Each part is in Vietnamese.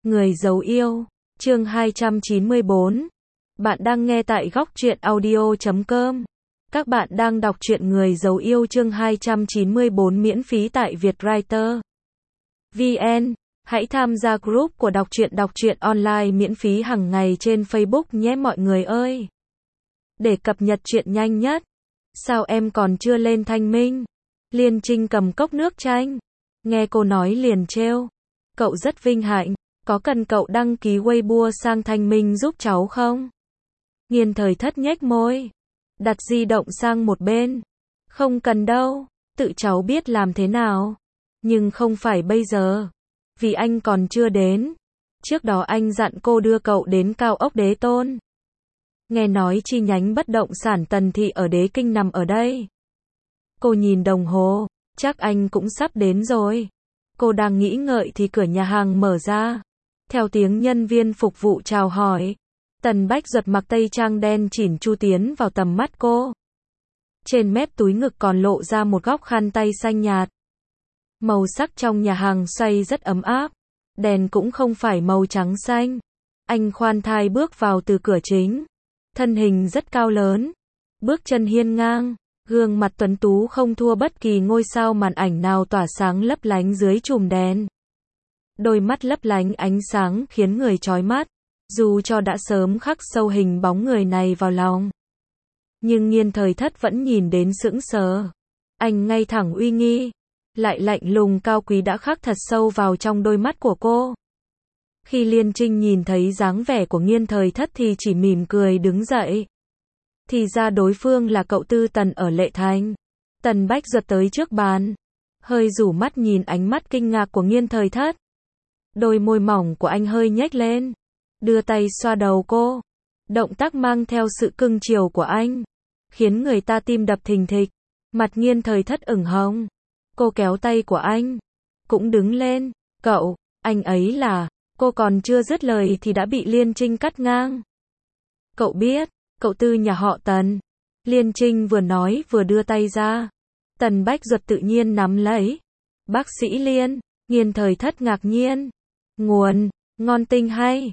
Người giấu yêu, chương 294. Bạn đang nghe tại góc truyện audio.com. Các bạn đang đọc truyện Người giấu yêu chương 294 miễn phí tại Vietwriter VN. Hãy tham gia group của đọc truyện online miễn phí hàng ngày trên Facebook nhé mọi người ơi. Để cập nhật truyện nhanh nhất. Sao em còn chưa lên Thanh Minh? Liên Trinh cầm cốc nước chanh. Nghe cô nói liền trêu. Cậu rất vinh hạnh. Có cần cậu đăng ký Weibo sang Thanh Minh giúp cháu không? Nghiên Thời Thất nhếch môi. Đặt di động sang một bên. Không cần đâu. Tự cháu biết làm thế nào. Nhưng không phải bây giờ. Vì anh còn chưa đến. Trước đó anh dặn cô đưa cậu đến cao ốc Đế Tôn. Nghe nói chi nhánh bất động sản Tần Thị ở Đế Kinh nằm ở đây. Cô nhìn đồng hồ. Chắc anh cũng sắp đến rồi. Cô đang nghĩ ngợi thì cửa nhà hàng mở ra. Theo tiếng nhân viên phục vụ chào hỏi. Tần Bách Duật mặc tây trang đen chỉn chu tiến vào tầm mắt cô. Trên mép túi ngực còn lộ ra một góc khăn tay xanh nhạt. Màu sắc trong nhà hàng xoay rất ấm áp. Đèn cũng không phải màu trắng xanh. Anh khoan thai bước vào từ cửa chính. Thân hình rất cao lớn. Bước chân hiên ngang. Gương mặt tuấn tú không thua bất kỳ ngôi sao màn ảnh nào tỏa sáng lấp lánh dưới chùm đèn. Đôi mắt lấp lánh ánh sáng khiến người chói mắt. Dù cho đã sớm khắc sâu hình bóng người này vào lòng. Nhưng Nghiên Thời Thất vẫn nhìn đến sững sờ. Anh ngay thẳng uy nghi. Lại lạnh lùng cao quý đã khắc thật sâu vào trong đôi mắt của cô. Khi Liên Trinh nhìn thấy dáng vẻ của Nghiên Thời Thất thì chỉ mỉm cười đứng dậy. Thì ra đối phương là cậu Tư Tần ở Lệ Thành. Tần Bách Duật tới trước bàn. Hơi rủ mắt nhìn ánh mắt kinh ngạc của Nghiên Thời Thất. Đôi môi mỏng của anh hơi nhếch lên. Đưa tay xoa đầu cô. Động tác mang theo sự cưng chiều của anh. Khiến người ta tim đập thình thịch. Mặt Nghiên Thời Thất ửng hồng. Cô kéo tay của anh. Cũng đứng lên. Cậu, anh ấy là... Cô còn chưa dứt lời thì đã bị Liên Trinh cắt ngang. Cậu biết, cậu Tư nhà họ Tần. Liên Trinh vừa nói vừa đưa tay ra. Tần Bách Duật tự nhiên nắm lấy. Bác sĩ Liên, Nghiên Thời Thất ngạc nhiên. Nguồn, ngon tinh hay,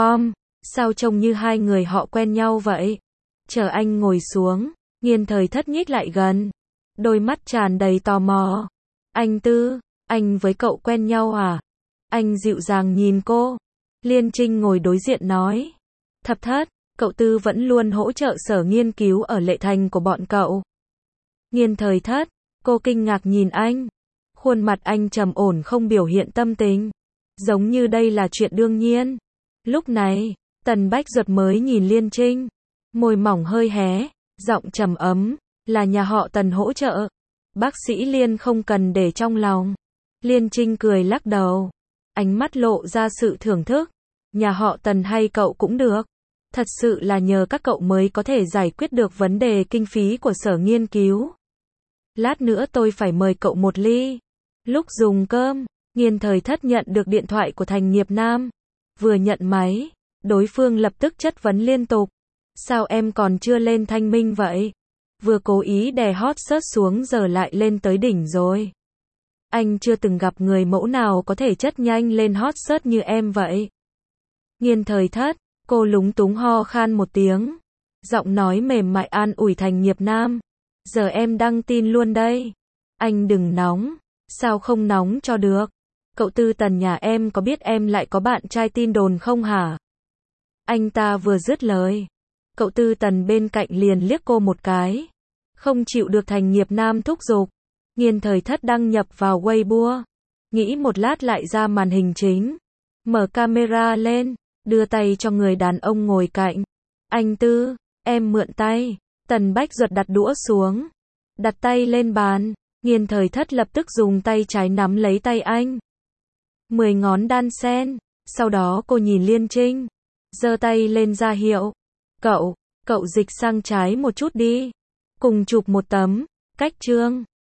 sao trông như hai người họ quen nhau vậy? Chờ anh ngồi xuống, Nghiên Thời Thất nhích lại gần. Đôi mắt tràn đầy tò mò. Anh Tư, anh với cậu quen nhau à? Anh dịu dàng nhìn cô. Liên Trinh ngồi đối diện nói. Thập Thất, cậu Tư vẫn luôn hỗ trợ sở nghiên cứu ở Lệ Thành của bọn cậu. Nghiên Thời Thất, cô kinh ngạc nhìn anh. Khuôn mặt anh trầm ổn không biểu hiện tâm tình. Giống như đây là chuyện đương nhiên. Lúc này, Tần Bách Duật mới nhìn Liên Trinh. Môi mỏng hơi hé, giọng trầm ấm. Là nhà họ Tần hỗ trợ. Bác sĩ Liên không cần để trong lòng. Liên Trinh cười lắc đầu. Ánh mắt lộ ra sự thưởng thức. Nhà họ Tần hay cậu cũng được. Thật sự là nhờ các cậu mới có thể giải quyết được vấn đề kinh phí của sở nghiên cứu. Lát nữa tôi phải mời cậu một ly. Lúc dùng cơm, Nghiên Thời Thất nhận được điện thoại của Thành Nghiệp Nam. Vừa nhận máy, đối phương lập tức chất vấn liên tục. Sao em còn chưa lên Thanh Minh vậy? Vừa cố ý đè hot search xuống giờ lại lên tới đỉnh rồi. Anh chưa từng gặp người mẫu nào có thể chất nhanh lên hot search như em vậy. Nghiên Thời Thất, cô lúng túng ho khan một tiếng. Giọng nói mềm mại an ủi Thành Nghiệp Nam. Giờ em đăng tin luôn đây. Anh đừng nóng. Sao không nóng cho được? Cậu Tư Tần nhà em có biết em lại có bạn trai tin đồn không hả? Anh ta vừa dứt lời. Cậu Tư Tần bên cạnh liền liếc cô một cái. Không chịu được Thành Nghiệp Nam thúc giục. Nghiên Thời Thất đăng nhập vào Weibo. Nghĩ một lát lại ra màn hình chính. Mở camera lên. Đưa tay cho người đàn ông ngồi cạnh. Anh Tư, em mượn tay. Tần Bách Duật đặt đũa xuống. Đặt tay lên bàn. Nghiên Thời Thất lập tức dùng tay trái nắm lấy tay anh. 10 ngón đan sen. Sau đó cô nhìn Liên Trinh. Giơ tay lên ra hiệu. Cậu dịch sang trái một chút đi. Cùng chụp một tấm. Cách trương.